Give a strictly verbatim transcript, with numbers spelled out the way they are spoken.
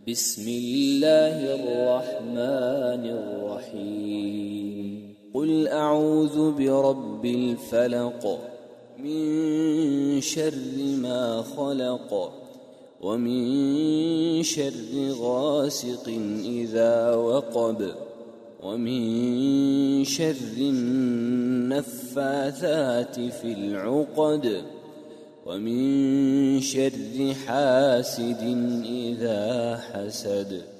بسم الله الرحمن الرحيم قل أعوذ برب الفلق من شر ما خلق ومن شر غاسق إذا وقب ومن شر النفاثات في العقد ومن شر حاسد إذا حسد.